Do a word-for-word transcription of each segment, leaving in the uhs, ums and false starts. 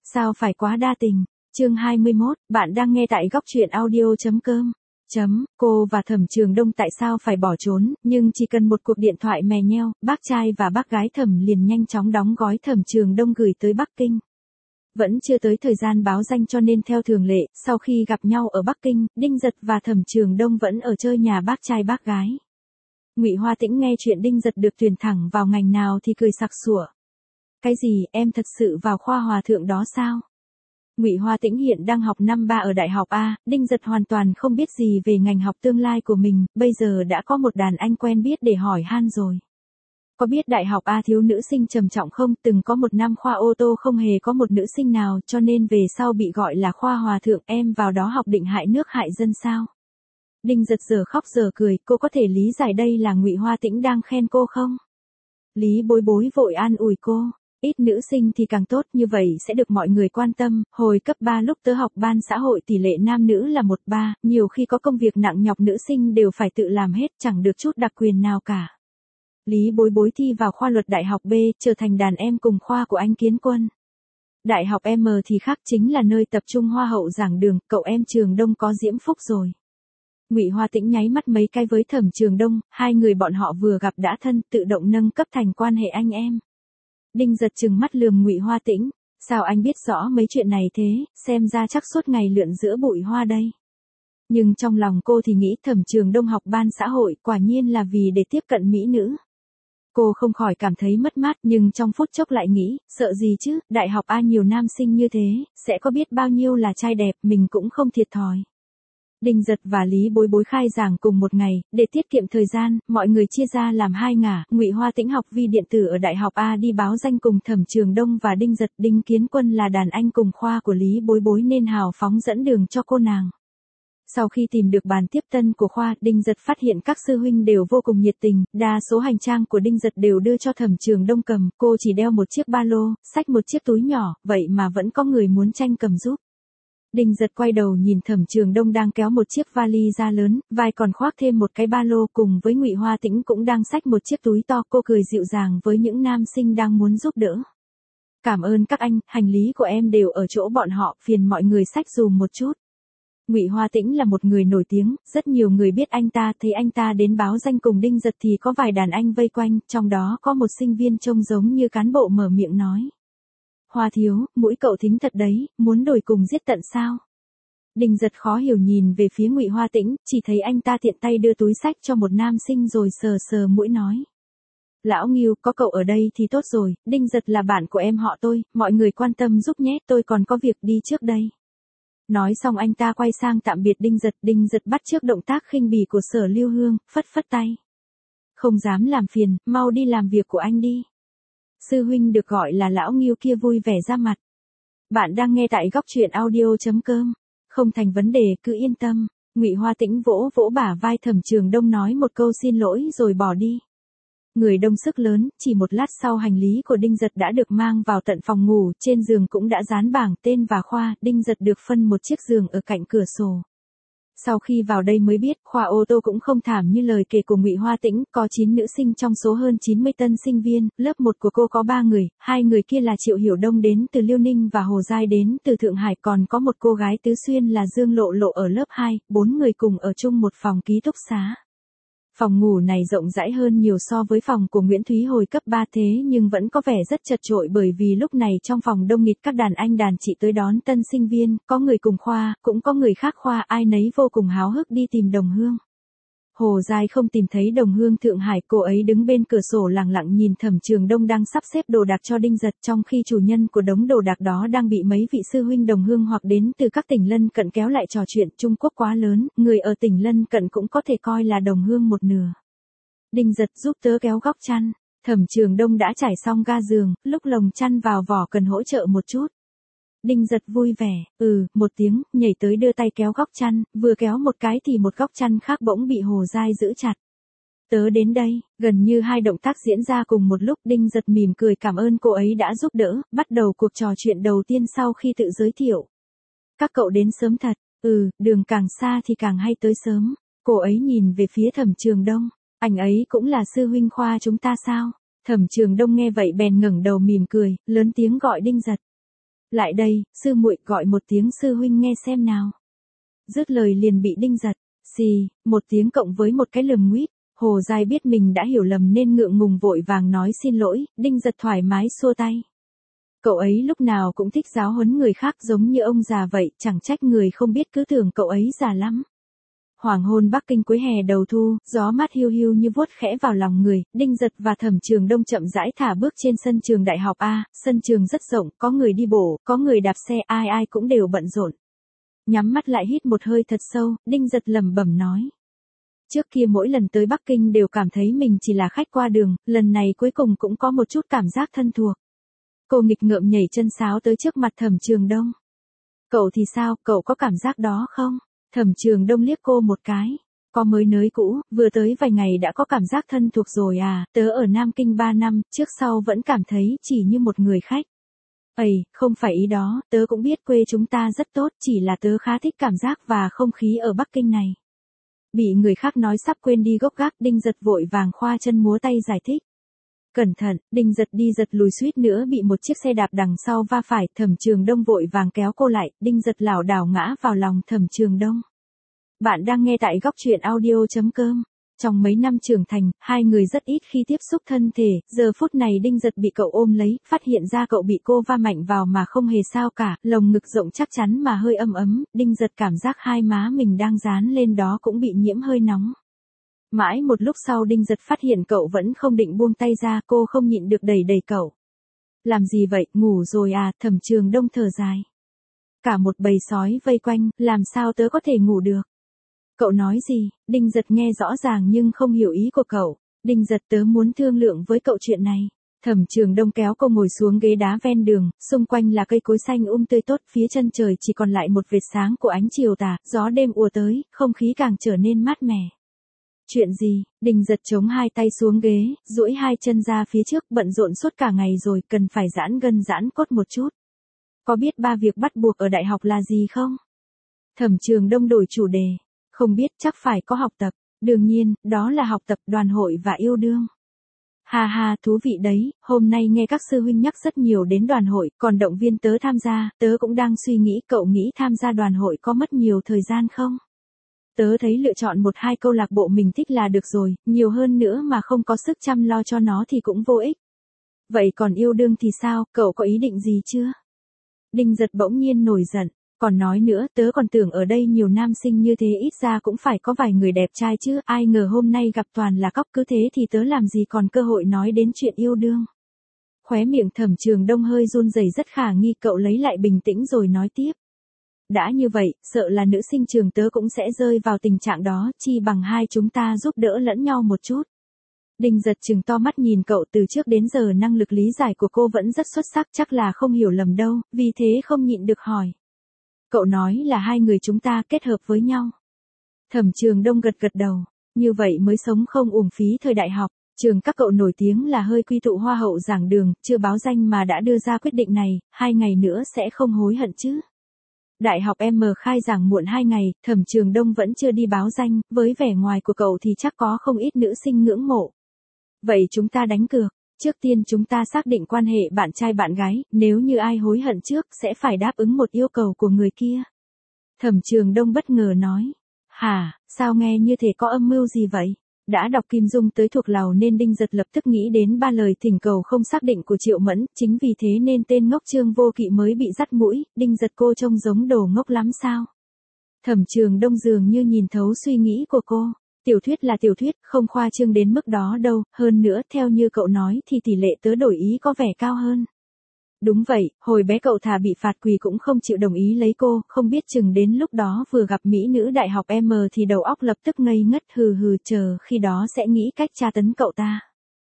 Sao phải quá đa tình. Chương hai mươi mốt, bạn đang nghe tại góc truyện audio.com. Chấm, cô và Thẩm Trường Đông tại sao phải bỏ trốn, nhưng chỉ cần một cuộc điện thoại mè nheo, bác trai và bác gái Thẩm liền nhanh chóng đóng gói Thẩm Trường Đông gửi tới Bắc Kinh. Vẫn chưa tới thời gian báo danh cho nên theo thường lệ, sau khi gặp nhau ở Bắc Kinh, Đinh Giật và Thẩm Trường Đông vẫn ở chơi nhà bác trai bác gái. Ngụy Hoa Tĩnh nghe chuyện Đinh Giật được tuyển thẳng vào ngành nào thì cười sặc sủa. Cái gì, em thật sự vào khoa hòa thượng đó sao? Ngụy Hoa Tĩnh hiện đang học năm ba ở Đại học A, Đinh Giật hoàn toàn không biết gì về ngành học tương lai của mình, bây giờ đã có một đàn anh quen biết để hỏi han rồi. Có biết Đại học A thiếu nữ sinh trầm trọng không? Từng có một năm khoa ô tô không hề có một nữ sinh nào, cho nên về sau bị gọi là khoa hòa thượng. Em vào đó học định hại nước hại dân sao? Đinh Giật giờ khóc giờ cười, cô có thể lý giải đây là Ngụy Hoa Tĩnh đang khen cô không? Lý Bối Bối vội an ủi cô. Ít nữ sinh thì càng tốt, như vậy sẽ được mọi người quan tâm. Hồi cấp ba lúc tớ học ban xã hội tỷ lệ nam nữ là một ba, nhiều khi có công việc nặng nhọc nữ sinh đều phải tự làm hết, chẳng được chút đặc quyền nào cả. Lý Bối Bối thi vào khoa luật Đại học B, trở thành đàn em cùng khoa của anh Kiến Quân. Đại học M thì khác, chính là nơi tập trung hoa hậu giảng đường, cậu em Trường Đông có diễm phúc rồi. Ngụy Hoa Tĩnh nháy mắt mấy cái với Thẩm Trường Đông, hai người bọn họ vừa gặp đã thân, tự động nâng cấp thành quan hệ anh em. Đinh Giật trừng mắt lườm Ngụy Hoa Tĩnh, sao anh biết rõ mấy chuyện này thế, xem ra chắc suốt ngày lượn giữa bụi hoa đây. Nhưng trong lòng cô thì nghĩ Thẩm Trường Đông học ban xã hội, quả nhiên là vì để tiếp cận mỹ nữ. Cô không khỏi cảm thấy mất mát, nhưng trong phút chốc lại nghĩ, sợ gì chứ, Đại học A nhiều nam sinh như thế, sẽ có biết bao nhiêu là trai đẹp, mình cũng không thiệt thòi. Đinh Giật và Lý Bối Bối khai giảng cùng một ngày, để tiết kiệm thời gian, mọi người chia ra làm hai ngả. Ngụy Hoa Tĩnh học vi điện tử ở Đại học A đi báo danh cùng Thẩm Trường Đông và Đinh Giật. Đinh Kiến Quân là đàn anh cùng khoa của Lý Bối Bối nên hào phóng dẫn đường cho cô nàng. Sau khi tìm được bàn tiếp tân của khoa, Đinh Giật phát hiện các sư huynh đều vô cùng nhiệt tình, đa số hành trang của Đinh Giật đều đưa cho Thẩm Trường Đông cầm, cô chỉ đeo một chiếc ba lô, xách một chiếc túi nhỏ, vậy mà vẫn có người muốn tranh cầm giúp. Đinh Giật quay đầu nhìn Thẩm Trường Đông đang kéo một chiếc vali da lớn, vai còn khoác thêm một cái ba lô, cùng với Ngụy Hoa Tĩnh cũng đang xách một chiếc túi to, cô cười dịu dàng với những nam sinh đang muốn giúp đỡ. Cảm ơn các anh, hành lý của em đều ở chỗ bọn họ, phiền mọi người xách dùm một chút. Ngụy Hoa Tĩnh là một người nổi tiếng, rất nhiều người biết anh ta, thấy anh ta đến báo danh cùng Đinh Giật thì có vài đàn anh vây quanh, trong đó có một sinh viên trông giống như cán bộ mở miệng nói. Hoa thiếu, mũi cậu thính thật đấy, muốn đổi cùng giết tận sao? Đinh Giật khó hiểu nhìn về phía Ngụy Hoa Tĩnh, chỉ thấy anh ta tiện tay đưa túi xách cho một nam sinh rồi sờ sờ mũi nói. Lão Ngưu, có cậu ở đây thì tốt rồi, Đinh Giật là bạn của em họ tôi, mọi người quan tâm giúp nhé, tôi còn có việc đi trước đây. Nói xong anh ta quay sang tạm biệt Đinh Giật, Đinh Giật bắt chước động tác khinh bỉ của Sở Lưu Hương, phất phất tay. Không dám làm phiền, mau đi làm việc của anh đi. Sư huynh được gọi là Lão Ngưu kia vui vẻ ra mặt. Bạn đang nghe tại góc truyện audio.com. Không thành vấn đề, cứ yên tâm. Ngụy Hoa Tĩnh vỗ vỗ bả vai Thẩm Trường Đông nói một câu xin lỗi rồi bỏ đi. Người đông sức lớn, chỉ một lát sau hành lý của Đinh Giật đã được mang vào tận phòng ngủ, trên giường cũng đã dán bảng tên và khoa, Đinh Giật được phân một chiếc giường ở cạnh cửa sổ. Sau khi vào đây mới biết, khoa ô tô cũng không thảm như lời kể của Ngụy Hoa Tĩnh, có chín nữ sinh trong số hơn chín mươi tân sinh viên, lớp một của cô có ba người, hai người kia là Triệu Hiểu Đông đến từ Liêu Ninh và Hồ Giai đến từ Thượng Hải, còn có một cô gái tứ xuyên là Dương Lộ Lộ ở lớp hai, bốn người cùng ở chung một phòng ký túc xá. Phòng ngủ này rộng rãi hơn nhiều so với phòng của Nguyễn Thúy hồi cấp ba thế nhưng vẫn có vẻ rất chật chội bởi vì lúc này trong phòng đông nghịt các đàn anh đàn chị tới đón tân sinh viên, có người cùng khoa, cũng có người khác khoa, ai nấy vô cùng háo hức đi tìm đồng hương. Hồ Giai không tìm thấy đồng hương Thượng Hải, cô ấy đứng bên cửa sổ lặng lặng nhìn Thẩm Trường Đông đang sắp xếp đồ đạc cho Đinh Giật, trong khi chủ nhân của đống đồ đạc đó đang bị mấy vị sư huynh đồng hương hoặc đến từ các tỉnh lân cận kéo lại trò chuyện. Trung Quốc quá lớn, người ở tỉnh lân cận cũng có thể coi là đồng hương một nửa. Đinh Giật giúp tớ kéo góc chăn. Thẩm Trường Đông đã trải xong ga giường, lúc lồng chăn vào vỏ cần hỗ trợ một chút. Đinh Giật vui vẻ, ừ, một tiếng, nhảy tới đưa tay kéo góc chăn, vừa kéo một cái thì một góc chăn khác bỗng bị Hồ Giai giữ chặt. Tớ đến đây, gần như hai động tác diễn ra cùng một lúc. Đinh Giật mỉm cười cảm ơn cô ấy đã giúp đỡ, bắt đầu cuộc trò chuyện đầu tiên sau khi tự giới thiệu. Các cậu đến sớm thật, ừ, đường càng xa thì càng hay tới sớm. Cô ấy nhìn về phía Thẩm Trường Đông, anh ấy cũng là sư huynh khoa chúng ta sao? Thẩm Trường Đông nghe vậy bèn ngẩng đầu mỉm cười, lớn tiếng gọi Đinh Giật. lại đây, sư muội gọi một tiếng sư huynh nghe xem nào. Dứt lời liền bị Đinh Giật, xì, một tiếng cộng với một cái lườm nguýt. Hồ Giai biết mình đã hiểu lầm nên ngượng ngùng vội vàng nói xin lỗi, Đinh Giật thoải mái xua tay. Cậu ấy lúc nào cũng thích giáo huấn người khác giống như ông già vậy, chẳng trách người không biết cứ tưởng cậu ấy già lắm. Hoàng hôn Bắc Kinh cuối hè đầu thu, gió mát hiu hiu như vuốt khẽ vào lòng người, Đinh Giật và Thẩm Trường Đông chậm rãi thả bước trên sân trường đại học A, sân trường rất rộng, có người đi bộ, có người đạp xe, ai ai cũng đều bận rộn. Nhắm mắt lại hít một hơi thật sâu, Đinh Giật lẩm bẩm nói. Trước kia mỗi lần tới Bắc Kinh đều cảm thấy mình chỉ là khách qua đường, lần này cuối cùng cũng có một chút cảm giác thân thuộc. Cô nghịch ngợm nhảy chân sáo tới trước mặt Thẩm Trường Đông. Cậu thì sao, cậu có cảm giác đó không? Thẩm Trường Đông liếc cô một cái. Có mới nới cũ, vừa tới vài ngày đã có cảm giác thân thuộc rồi à, tớ ở Nam Kinh ba năm, trước sau vẫn cảm thấy chỉ như một người khách. Ây, không phải ý đó, tớ cũng biết quê chúng ta rất tốt, chỉ là tớ khá thích cảm giác và không khí ở Bắc Kinh này. Bị người khác nói sắp quên đi gốc gác, Đinh Giật vội vàng khoa chân múa tay giải thích. Cẩn thận, Đinh Giật đi giật lùi suýt nữa bị một chiếc xe đạp đằng sau va phải, Thẩm Trường Đông vội vàng kéo cô lại, Đinh Giật lảo đảo ngã vào lòng Thẩm Trường Đông. Bạn đang nghe tại góc truyện audio chấm com. Trong mấy năm trưởng thành, hai người rất ít khi tiếp xúc thân thể, giờ phút này Đinh Giật bị cậu ôm lấy, phát hiện ra cậu bị cô va mạnh vào mà không hề sao cả, lồng ngực rộng chắc chắn mà hơi ấm ấm, Đinh Giật cảm giác hai má mình đang dán lên đó cũng bị nhiễm hơi nóng. Mãi một lúc sau Đinh Giật phát hiện cậu vẫn không định buông tay ra, cô không nhịn được đẩy đẩy cậu. Làm gì vậy, ngủ rồi à, Thẩm Trường Đông thở dài. Cả một bầy sói vây quanh, làm sao tớ có thể ngủ được? Cậu nói gì? Đinh Giật nghe rõ ràng nhưng không hiểu ý của cậu. Đinh Giật, tớ muốn thương lượng với cậu chuyện này. Thẩm Trường Đông kéo cô ngồi xuống ghế đá ven đường, xung quanh là cây cối xanh um tươi tốt, phía chân trời chỉ còn lại một vệt sáng của ánh chiều tà, gió đêm ùa tới, không khí càng trở nên mát mẻ. Chuyện gì? Đinh Giật chống hai tay xuống ghế, duỗi hai chân ra phía trước, bận rộn suốt cả ngày rồi, cần phải giãn gân giãn cốt một chút. Có biết ba việc bắt buộc ở đại học là gì không? Thẩm Trường Đông đổi chủ đề. Không biết, chắc phải có học tập. Đương nhiên, đó là học tập, đoàn hội và yêu đương. Ha ha, thú vị đấy, hôm nay nghe các sư huynh nhắc rất nhiều đến đoàn hội, còn động viên tớ tham gia, tớ cũng đang suy nghĩ cậu nghĩ tham gia đoàn hội có mất nhiều thời gian không? Tớ thấy lựa chọn một hai câu lạc bộ mình thích là được rồi, nhiều hơn nữa mà không có sức chăm lo cho nó thì cũng vô ích. Vậy còn yêu đương thì sao, cậu có ý định gì chưa? Đinh Giật bỗng nhiên nổi giận. Còn nói nữa, tớ còn tưởng ở đây nhiều nam sinh như thế ít ra cũng phải có vài người đẹp trai chứ, ai ngờ hôm nay gặp toàn là cóc, cứ thế thì tớ làm gì còn cơ hội nói đến chuyện yêu đương. Khóe miệng Thẩm Trường Đông hơi run rẩy rất khả nghi, cậu lấy lại bình tĩnh rồi nói tiếp. Đã như vậy, sợ là nữ sinh trường tớ cũng sẽ rơi vào tình trạng đó, chi bằng hai chúng ta giúp đỡ lẫn nhau một chút. Đinh Giật trừng to mắt nhìn cậu, từ trước đến giờ năng lực lý giải của cô vẫn rất xuất sắc, chắc là không hiểu lầm đâu, vì thế không nhịn được hỏi. Cậu nói là hai người chúng ta kết hợp với nhau. Thẩm Trường Đông gật gật đầu, như vậy mới sống không uổng phí thời đại học. Trường các cậu nổi tiếng là hơi quy tụ hoa hậu giảng đường, chưa báo danh mà đã đưa ra quyết định này, hai ngày nữa sẽ không hối hận chứ. Đại học M khai giảng muộn hai ngày, Thẩm Trường Đông vẫn chưa đi báo danh, với vẻ ngoài của cậu thì chắc có không ít nữ sinh ngưỡng mộ. Vậy chúng ta đánh cược. Trước tiên chúng ta xác định quan hệ bạn trai bạn gái, nếu như ai hối hận trước sẽ phải đáp ứng một yêu cầu của người kia. Thẩm Trường Đông bất ngờ nói. Hả, sao nghe như thể có âm mưu gì vậy? Đã đọc Kim Dung tới thuộc lầu nên Đinh Giật lập tức nghĩ đến ba lời thỉnh cầu không xác định của Triệu Mẫn, chính vì thế nên tên ngốc Trương Vô Kỵ mới bị dắt mũi, Đinh Giật cô trông giống đồ ngốc lắm sao? Thẩm Trường Đông dường như nhìn thấu suy nghĩ của cô. Tiểu thuyết là tiểu thuyết, không khoa trương đến mức đó đâu, hơn nữa theo như cậu nói thì tỷ lệ tớ đổi ý có vẻ cao hơn. Đúng vậy, hồi bé cậu thà bị phạt quỳ cũng không chịu đồng ý lấy cô, không biết chừng đến lúc đó vừa gặp mỹ nữ đại học M thì đầu óc lập tức ngây ngất, hừ hừ, chờ khi đó sẽ nghĩ cách tra tấn cậu ta.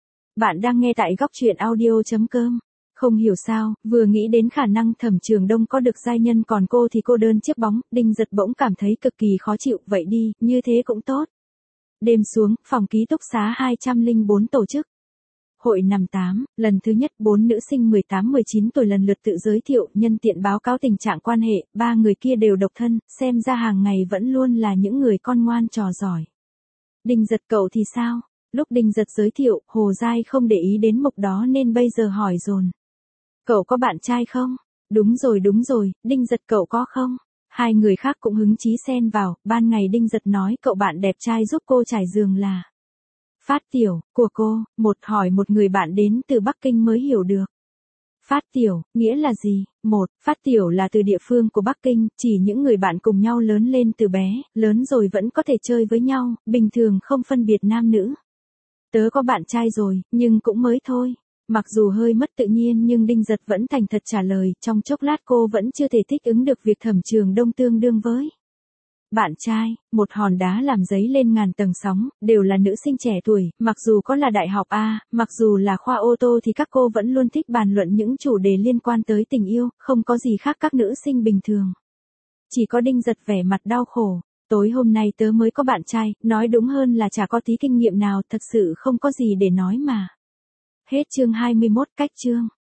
Bạn đang nghe tại góc truyện audio chấm com. Không hiểu sao, vừa nghĩ đến khả năng Thẩm Trường Đông có được giai nhân còn cô thì cô đơn chiếc bóng, Đinh Giật bỗng cảm thấy cực kỳ khó chịu, vậy đi, như thế cũng tốt. Đêm xuống, phòng ký túc xá hai không bốn tổ chức. Hội năm tám, lần thứ nhất bốn nữ sinh mười tám mười chín tuổi lần lượt tự giới thiệu, nhân tiện báo cáo tình trạng quan hệ, ba người kia đều độc thân, xem ra hàng ngày vẫn luôn là những người con ngoan trò giỏi. Đinh Giật cậu thì sao? Lúc Đinh Giật giới thiệu, Hồ Giai không để ý đến mục đó nên bây giờ hỏi dồn. Cậu có bạn trai không? Đúng rồi đúng rồi, Đinh Giật cậu có không? Hai người khác cũng hứng chí xen vào, ban ngày Đinh Giật nói cậu bạn đẹp trai giúp cô trải giường là Phát Tiểu, của cô, một hỏi một người bạn đến từ Bắc Kinh mới hiểu được. Phát Tiểu, nghĩa là gì? Một, Phát Tiểu là từ địa phương của Bắc Kinh, chỉ những người bạn cùng nhau lớn lên từ bé, lớn rồi vẫn có thể chơi với nhau, bình thường không phân biệt nam nữ. Tớ có bạn trai rồi, nhưng cũng mới thôi. Mặc dù hơi mất tự nhiên nhưng Đinh Giật vẫn thành thật trả lời, trong chốc lát cô vẫn chưa thể thích ứng được việc Thẩm Trường Đông tương đương với bạn trai, một hòn đá làm dấy lên ngàn tầng sóng, đều là nữ sinh trẻ tuổi, mặc dù có là đại học A, mặc dù là khoa ô tô thì các cô vẫn luôn thích bàn luận những chủ đề liên quan tới tình yêu, không có gì khác các nữ sinh bình thường. Chỉ có Đinh Giật vẻ mặt đau khổ, tối hôm nay tớ mới có bạn trai, nói đúng hơn là chả có tí kinh nghiệm nào, thật sự không có gì để nói mà. Hết chương hai mươi mốt, cách chương.